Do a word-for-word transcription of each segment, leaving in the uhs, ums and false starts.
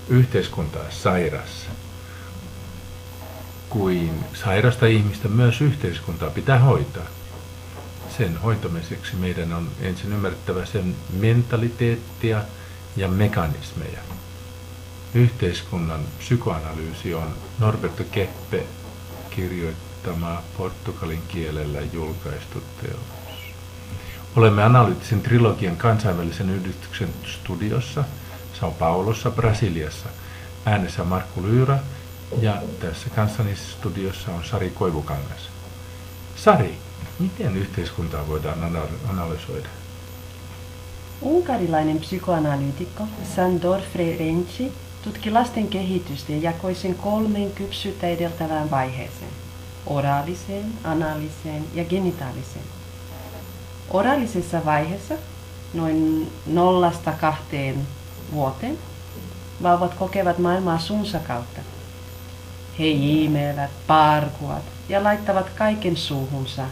yhteiskuntaa sairas, kuin sairasta ihmistä myös yhteiskuntaa pitää hoitaa. Sen hoitamiseksi meidän on ensin ymmärrettävä sen mentaliteettia ja mekanismeja. Yhteiskunnan psykoanalyysi on Norberto Keppe kirjoittama portugalin kielellä julkaistu teos. Olemme analyyttisen trilogian kansainvälisen yhdistyksen studiossa São Paulossa, Brasiliassa. Äänessä Markku Lyyrä ja tässä kanssani studiossa on Sari Koivukangas. Sari, miten yhteiskuntaa voidaan analysoida? Unkarilainen psykoanalyytikko Sandor Ferenczi tutki lasten kehitystä ja jakoi sen kolmeen kypsyyttä edeltävään vaiheeseen: oraaliseen, anaaliseen ja genitaaliseen. Oraalisessa vaiheessa, noin nollasta kahteen vuoteen, vauvat kokevat maailmaa suunsa kautta. He iimevät, parkuvat ja laittavat kaiken suuhunsa.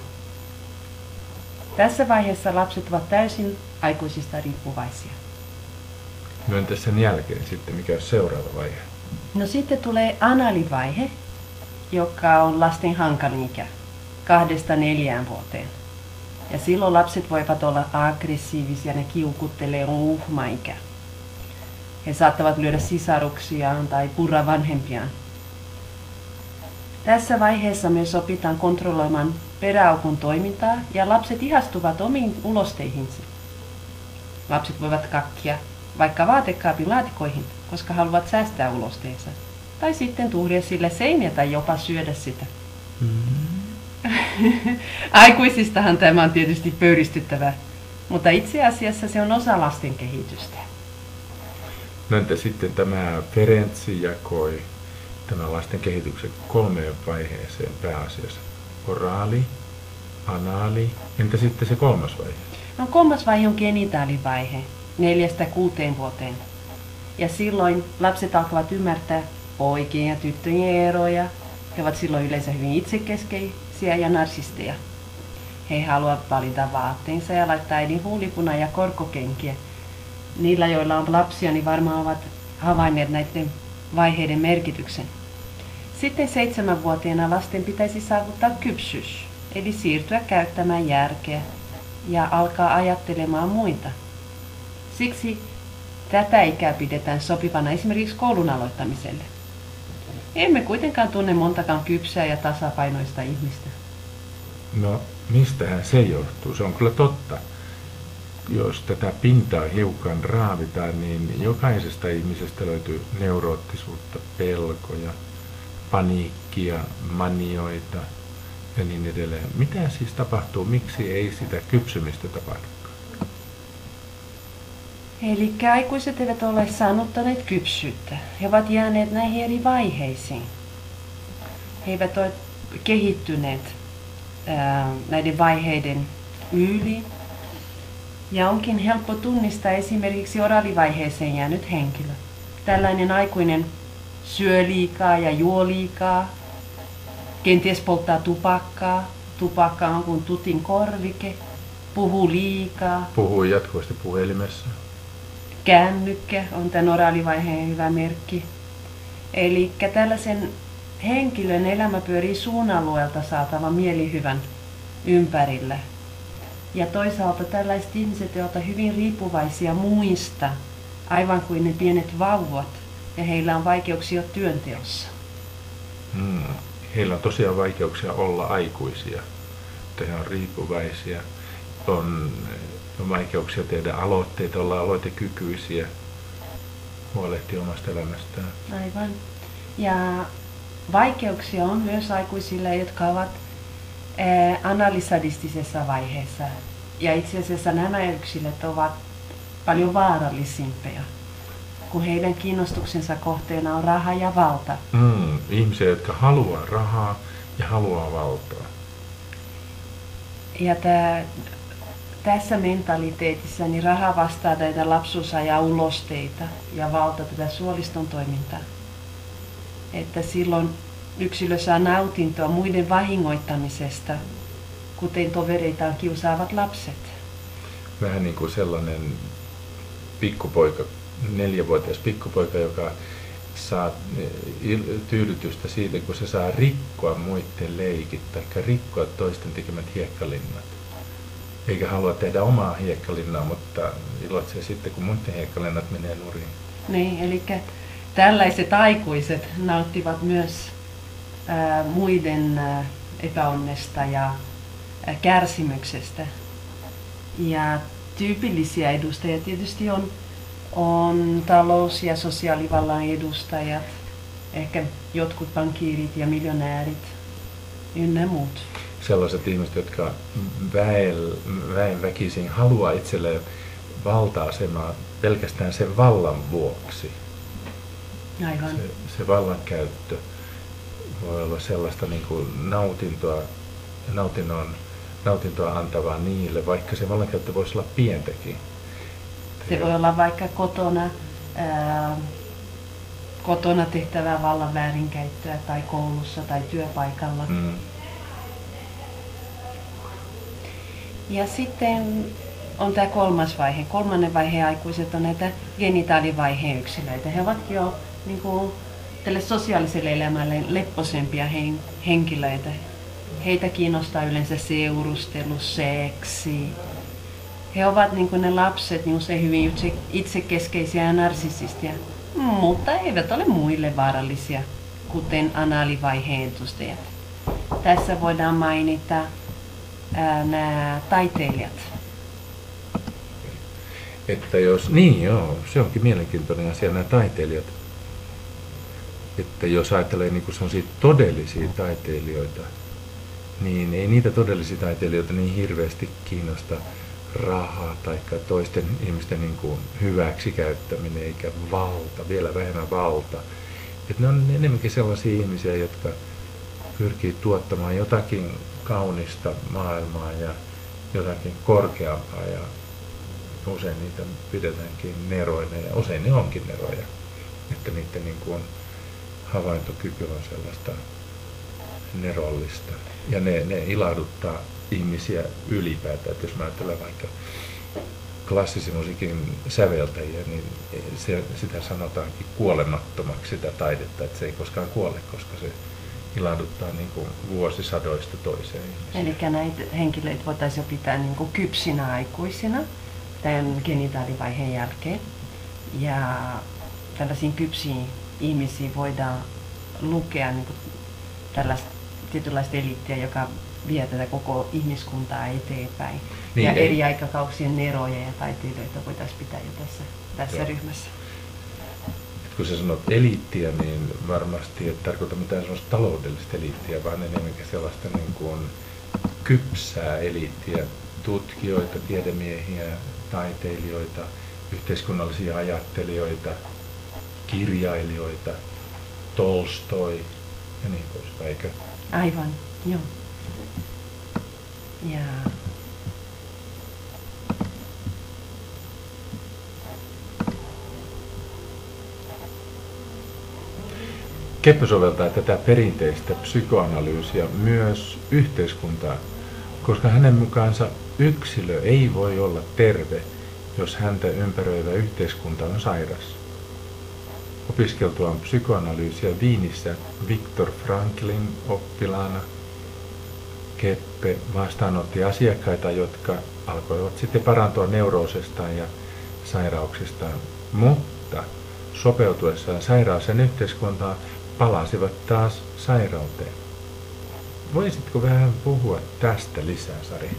Tässä vaiheessa lapset ovat täysin aikuisista riippuvaisia. No entäs sen jälkeen sitten, mikä on seuraava vaihe? No sitten tulee anaalivaihe, joka on lasten hankalin ikä, kahdesta neljään vuoteen. Ja silloin lapset voivat olla aggressiivisia, ne kiukuttelee, on uhmaikä. He saattavat lyödä sisaruksiaan tai purra vanhempiaan. Tässä vaiheessa myös opitaan kontrolloimaan peräaukun toimintaa ja lapset ihastuvat omiin ulosteihinsa. Lapset voivat kakkia vaikka vaatekaapin laatikoihin, koska haluavat säästää ulosteensa. Tai sitten tuhria sille seiniä tai jopa syödä sitä. Mm-hmm. Aikuisistahan tämä on tietysti pöyristyttävää, mutta itse asiassa se on osa lasten kehitystä. No entä sitten tämä Ferenczi jakoi tämän lasten kehityksen kolmeen vaiheeseen pääasiassa? Oraali, anaali, entä sitten se kolmas vaihe? No kolmas vaihe on genitaalivaihe, neljästä kuuteen vuoteen. Ja silloin lapset alkavat ymmärtää poikien ja tyttöjen eroja. He ovat silloin yleensä hyvin itsekeskeisiä ja narsisteja. He haluavat valita vaatteensa ja laittaa äidin huulipuna ja korkokenkiä. Niillä, joilla on lapsia, niin varmaan ovat havainneet näiden vaiheiden merkityksen. Sitten seitsemänvuotiaana lasten pitäisi saavuttaa kypsyys, eli siirtyä käyttämään järkeä ja alkaa ajattelemaan muita. Siksi tätä ikää pidetään sopivana esimerkiksi koulun aloittamiselle. Emme kuitenkaan tunne montakaan kypsää ja tasapainoista ihmistä. No, mistähän se johtuu? Se on kyllä totta. Jos tätä pintaa hiukan raavitaan, niin jokaisesta ihmisestä löytyy neuroottisuutta, pelkoja, paniikkia, manioita ja niin edelleen. Mitä siis tapahtuu? Miksi ei sitä kypsymistä tapahdu? Eli aikuiset eivät ole saavuttaneet kypsyyttä. He ovat jääneet näihin eri vaiheisiin. He eivät ole kehittyneet ää, näiden vaiheiden yli. Ja onkin helppo tunnistaa esimerkiksi oraalivaiheeseen jäänyt henkilö. Tällainen aikuinen syö liikaa ja juo liikaa. Kenties polttaa tupakkaa. Tupakka on kuin tutin korvike. Puhuu liikaa. Puhuu jatkuvasti puhelimessa. Kännykkä on tämän oraalivaiheen hyvä merkki. Eli tällaisen henkilön elämä pyörii suun alueelta saatavan mielihyvän ympärillä. Ja toisaalta tällaiset ihmiset ovat hyvin riippuvaisia muista, aivan kuin ne pienet vauvat, ja heillä on vaikeuksia työnteossa. Hmm. Heillä on tosiaan vaikeuksia olla aikuisia, mutta he on riippuvaisia. On, on vaikeuksia tehdä aloitteita, olla aloitekykyisiä, huolehtia omasta elämästään. Aivan. Ja vaikeuksia on myös aikuisilla, jotka ovat analysadistisessa vaiheessa. Ja itse asiassa nämä yksilöt ovat paljon vaarallisimpia, kun heidän kiinnostuksensa kohteena on raha ja valta. Mm, ihmisiä, jotka haluaa rahaa ja haluaa valtaa. Ja tää, tässä mentaliteetissa niin raha vastaa näitä lapsuusajan ulosteita ja valta tätä suoliston toimintaa. Että silloin yksilö saa nautintoa muiden vahingoittamisesta, kuten tovereitaan kiusaavat lapset. Vähän niin kuin sellainen pikkupoika, neljävuotias pikkupoika, joka saa tyydytystä siitä, kun se saa rikkoa muiden leikit tai rikkoa toisten tekemät hiekkalinnat. Eikä halua tehdä omaa hiekkalinnaa, mutta iloitsee sitten, kun muiden hiekkalinnat menee nurin. Niin, eli tällaiset aikuiset nauttivat myös ää, muiden ää, epäonnesta ja ää, kärsimyksestä. Ja tyypillisiä edustajia tietysti on, on talous- ja sosiaalivallan edustajat, ehkä jotkut pankkiirit ja miljonäärit ynnä muut. Sellaiset ihmiset, jotka väen, väen väkisin haluaa itselleen valta-asemaa pelkästään sen vallan vuoksi. Aivan. Se, se vallankäyttö voi olla sellaista niin kuin nautintoa, nautinnon, nautintoa antavaa niille, vaikka se vallankäyttö voisi olla pientäkin. Se voi olla vaikka kotona, ää, kotona tehtävää vallan väärinkäyttöä tai koulussa tai työpaikalla. Mm. Ja sitten on tämä kolmas vaihe. Kolmannen vaiheen aikuiset on näitä genitaalivaiheen yksilöitä. He ovat jo niin kuin, tälle sosiaaliselle elämälle lepposempia hen, henkilöitä. Heitä kiinnostaa yleensä seurustelu, seksi. He ovat niin kuin ne lapset niin usein hyvin itse, itsekeskeisiä ja narsisistia, mutta eivät ole muille vaarallisia, kuten anaalivaiheen edustajat. Tässä voidaan mainita ää, nämä taiteilijat. Että jos, niin joo, se onkin mielenkiintoinen asia, nämä taiteilijat. Että jos ajattelee niin sellaisia todellisia taiteilijoita, niin ei niitä todellisia taiteilijoita niin hirveästi kiinnosta rahaa tai toisten ihmisten niin kuin hyväksikäyttäminen eikä valta, vielä vähemmän valta. Että ne on enemmänkin sellaisia ihmisiä, jotka pyrkii tuottamaan jotakin kaunista maailmaa ja jotakin korkeampaa ja usein niitä pidetäänkin neroina ja usein ne onkin neroja. Että niiden niin kuin havaintokyky on sellaista nerollista ja ne, ne ilahduttaa ihmisiä ylipäätään. Että jos mä ajattelen vaikka klassisen musiikin säveltäjiä, niin se, sitä sanotaankin kuolemattomaksi sitä taidetta, että se ei koskaan kuole, koska se ilahduttaa niin kuin vuosisadoista toiseen ihmiseen. Eli näitä henkilöitä voitaisiin jo pitää niin kuin kypsinä aikuisina tämän genitaalivaiheen jälkeen. Ja tällaisiin kypsiin ihmisiin voidaan lukea niin kuin tällaista tietynlaista eliittiä, joka vie tätä koko ihmiskuntaa eteenpäin. Niin, ja ei. Eri aikakausien neroja ja taiteilijoita voitaisiin pitää jo tässä, tässä ryhmässä. Et kun sä sanot eliittiä, niin varmasti et tarkoita mitään sellaista taloudellista eliittiä, vaan enemmänkin sellaista niin kuin kypsää eliittiä, tutkijoita, tiedemiehiä, taiteilijoita, yhteiskunnallisia ajattelijoita, kirjailijoita, Tolstoi ja niin poispäin, eikö? Aivan, joo. Ja Keppä soveltaa tätä perinteistä psykoanalyysiä myös yhteiskuntaan, koska hänen mukaansa yksilö ei voi olla terve, jos häntä ympäröivä yhteiskunta on sairas. Opiskeltuaan psykoanalyysiä Viinissä Viktor Franklin oppilaana Keppe vastaanotti asiakkaita, jotka alkoivat sitten parantua neuroosistaan ja sairauksistaan, mutta sopeutuessaan sairaaseen yhteiskuntaan palasivat taas sairauteen. Voisitko vähän puhua tästä lisää, Sari?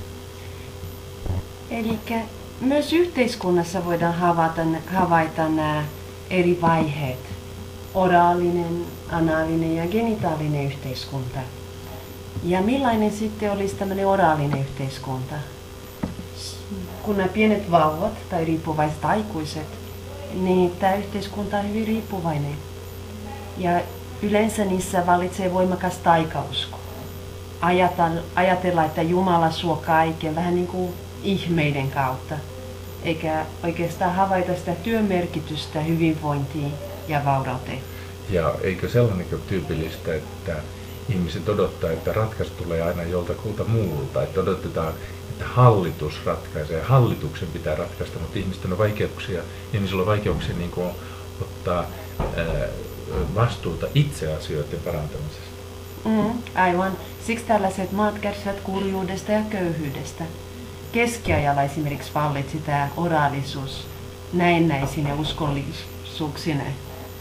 Eli myös yhteiskunnassa voidaan havaita, havaita nämä eri vaiheet. Oraalinen, anaalinen ja genitaalinen yhteiskunta. Ja millainen sitten olisi tämmöinen oraalinen yhteiskunta? Kun nämä pienet vauvat tai riippuvaiset aikuiset, niin tämä yhteiskunta on hyvin riippuvainen. Ja yleensä niissä vallitsee voimakas taikausko. Ajatella, että Jumala suo kaiken vähän niin kuin ihmeiden kautta. Eikä oikeastaan havaita sitä työn merkitystä hyvinvointiin ja vaurauteen. Ja eikö sellainen tyypillistä, että ihmiset odottaa, että ratkaisu tulee aina joltakulta muulta, että odotetaan, että hallitus ratkaisee, hallituksen pitää ratkaista, mutta ihmisten on vaikeuksia, ihmisillä on vaikeuksia niin kuin ottaa ää, vastuuta itse asioiden parantamisesta. Mm, aivan. Siksi tällaiset maat kärsivät kurjuudesta ja köyhyydestä. Keskiajalla esimerkiksi vallitsi tämä oraalisuus näennäisin ja uskollisuuksineen.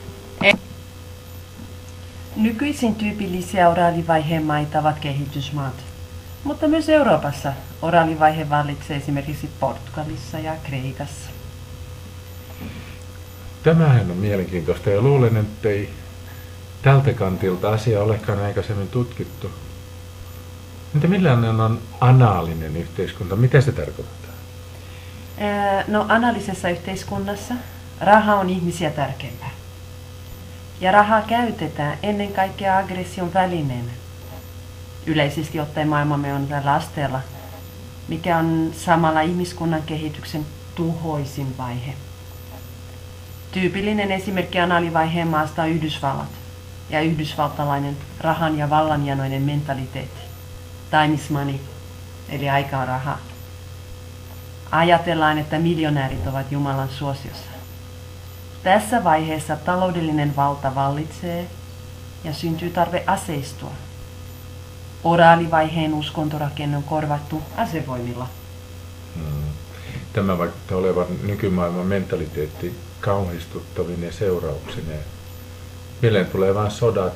Nykyisin tyypillisiä oraalivaiheen maita ovat kehitysmaat, mutta myös Euroopassa oraalivaihe vallitsee esimerkiksi Portugalissa ja Kreikassa. Tämähän on mielenkiintoista ja luulen, ettei tältä kantilta asia olekaan aikaisemmin tutkittu. Entä millainen on anaalinen yhteiskunta? Mitä se tarkoittaa? No, analyysisessa yhteiskunnassa raha on ihmisiä tärkeämpää. Ja rahaa käytetään ennen kaikkea aggression välineenä. Yleisesti ottaen maailmamme on tällä asteella, mikä on samalla ihmiskunnan kehityksen tuhoisin vaihe. Tyypillinen esimerkki anaalivaiheen maasta on Yhdysvallat ja yhdysvaltalainen rahan ja vallanjanoinen mentaliteetti. Time is money, eli aika on raha. Ajatellaan, että miljonäärit ovat Jumalan suosiossa. Tässä vaiheessa taloudellinen valta vallitsee ja syntyy tarve aseistua. Oraalivaiheen uskontorakenne on korvattu asevoimilla. Hmm. Tämä vaikuttaa olevan nykymaailman mentaliteetti kauhistuttavine seurauksineen. Mieleen tulee vain sodat,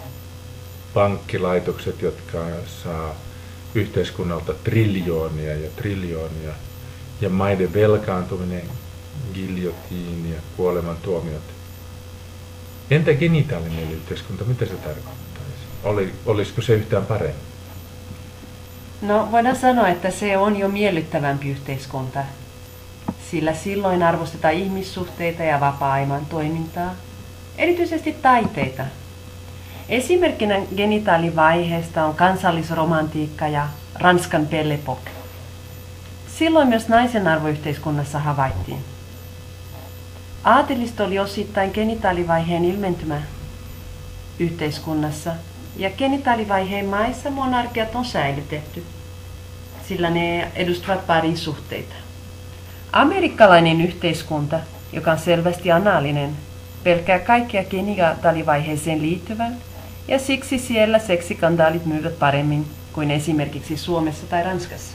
pankkilaitokset, jotka saa yhteiskunnalta triljoonia ja triljoonia, ja maiden velkaantuminen, giljotiini ja kuolemantuomiot. Entä genitaalinen yhteiskunta, mitä se tarkoittaisi? Oli, olisiko se yhtään parempi? No, voidaan sanoa, että se on jo miellyttävämpi yhteiskunta, sillä silloin arvostetaan ihmissuhteita ja vapaa-ajan toimintaa, erityisesti taiteita. Esimerkkinä genitaalivaiheesta on kansallisromantiikka ja Ranskan Belle Époque. Silloin myös naisen arvo yhteiskunnassa havaittiin. Aatelisto oli osittain genitaalivaiheen ilmentymä yhteiskunnassa, ja genitaalivaiheen maissa monarkiat on säilytetty, sillä ne edustavat parisuhteita. Amerikkalainen yhteiskunta, joka on selvästi anaalinen, pelkää kaikkea genitaalivaiheeseen liittyvän, ja siksi siellä seksikandaalit myyvät paremmin kuin esimerkiksi Suomessa tai Ranskassa.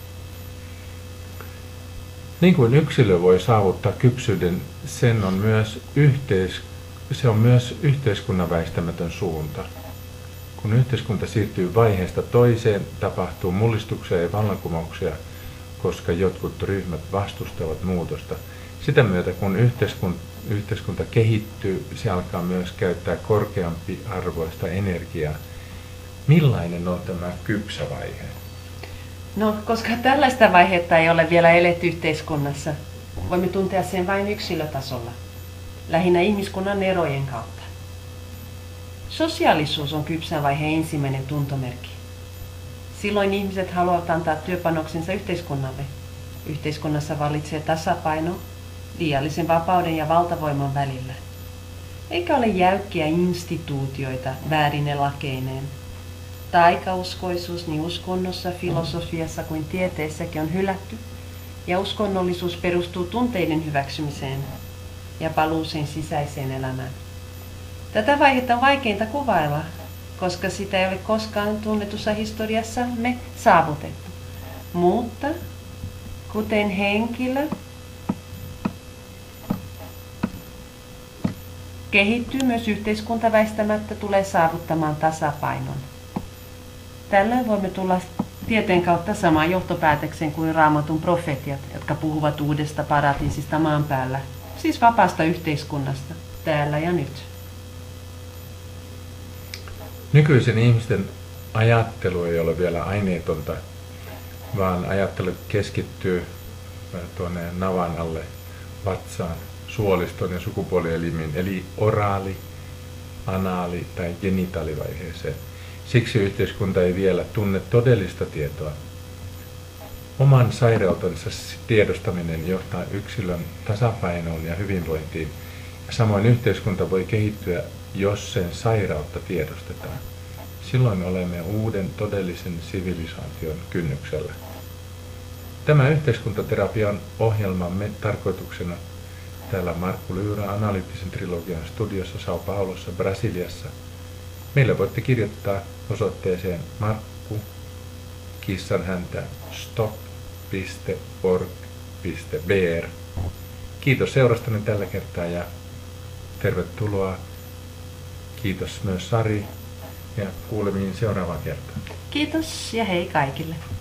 Niin kuin yksilö voi saavuttaa kypsyyden, sen on myös yhteis, se on myös yhteiskunnan väistämätön suunta. Kun yhteiskunta siirtyy vaiheesta toiseen, tapahtuu mullistuksia ja vallankumouksia, koska jotkut ryhmät vastustavat muutosta. Sitä myötä, kun yhteiskunta, yhteiskunta kehittyy, se alkaa myös käyttää korkeampi arvoista energiaa. Millainen on tämä kypsä vaihe? No, koska tällaista vaihetta ei ole vielä eletty yhteiskunnassa, voimme tuntea sen vain yksilötasolla, lähinnä ihmiskunnan erojen kautta. Sosiaalisuus on kypsän vaiheen ensimmäinen tuntomerkki. Silloin ihmiset haluavat antaa työpanoksensa yhteiskunnalle. Yhteiskunnassa vallitsee tasapaino liiallisen vapauden ja valtavoiman välillä. Eikä ole jäykkiä instituutioita väärine lakeineen. Taikauskoisuus niin uskonnossa, filosofiassa kuin tieteessäkin on hylätty, ja uskonnollisuus perustuu tunteiden hyväksymiseen ja paluuseen sisäiseen elämään. Tätä vaihetta on vaikeinta kuvailla, koska sitä ei ole koskaan tunnetussa historiassa me saavutettu. Mutta kuten henkilö kehittyy, myös yhteiskunta väistämättä tulee saavuttamaan tasapainon. Tällöin voimme tulla tieteen kautta samaan johtopäätökseen kuin Raamatun profetiat, jotka puhuvat uudesta paratiisista maan päällä, siis vapaasta yhteiskunnasta, täällä ja nyt. Nykyisen ihmisten ajattelu ei ole vielä aineetonta, vaan ajattelu keskittyy tuonne navan alle, vatsaan, suoliston ja sukupuolielimiin, eli oraali, anaali tai genitaalivaiheeseen. Siksi yhteiskunta ei vielä tunne todellista tietoa. Oman sairautensa tiedostaminen johtaa yksilön tasapainoon ja hyvinvointiin. Samoin yhteiskunta voi kehittyä, jos sen sairautta tiedostetaan. Silloin olemme uuden todellisen sivilisaation kynnyksellä. Tämä yhteiskuntaterapian ohjelmamme tarkoituksena Täällä on Markku Lyyrä Analyyttisen trilogian studiossa Sao Paulossa, Brasiliassa. Meille voitte kirjoittaa osoitteeseen Markku kissanhäntä stop piste org piste b r. Kiitos seurastanne tällä kertaa ja tervetuloa. Kiitos myös Sari ja kuulemiin seuraavaan kertaan. Kiitos ja hei kaikille.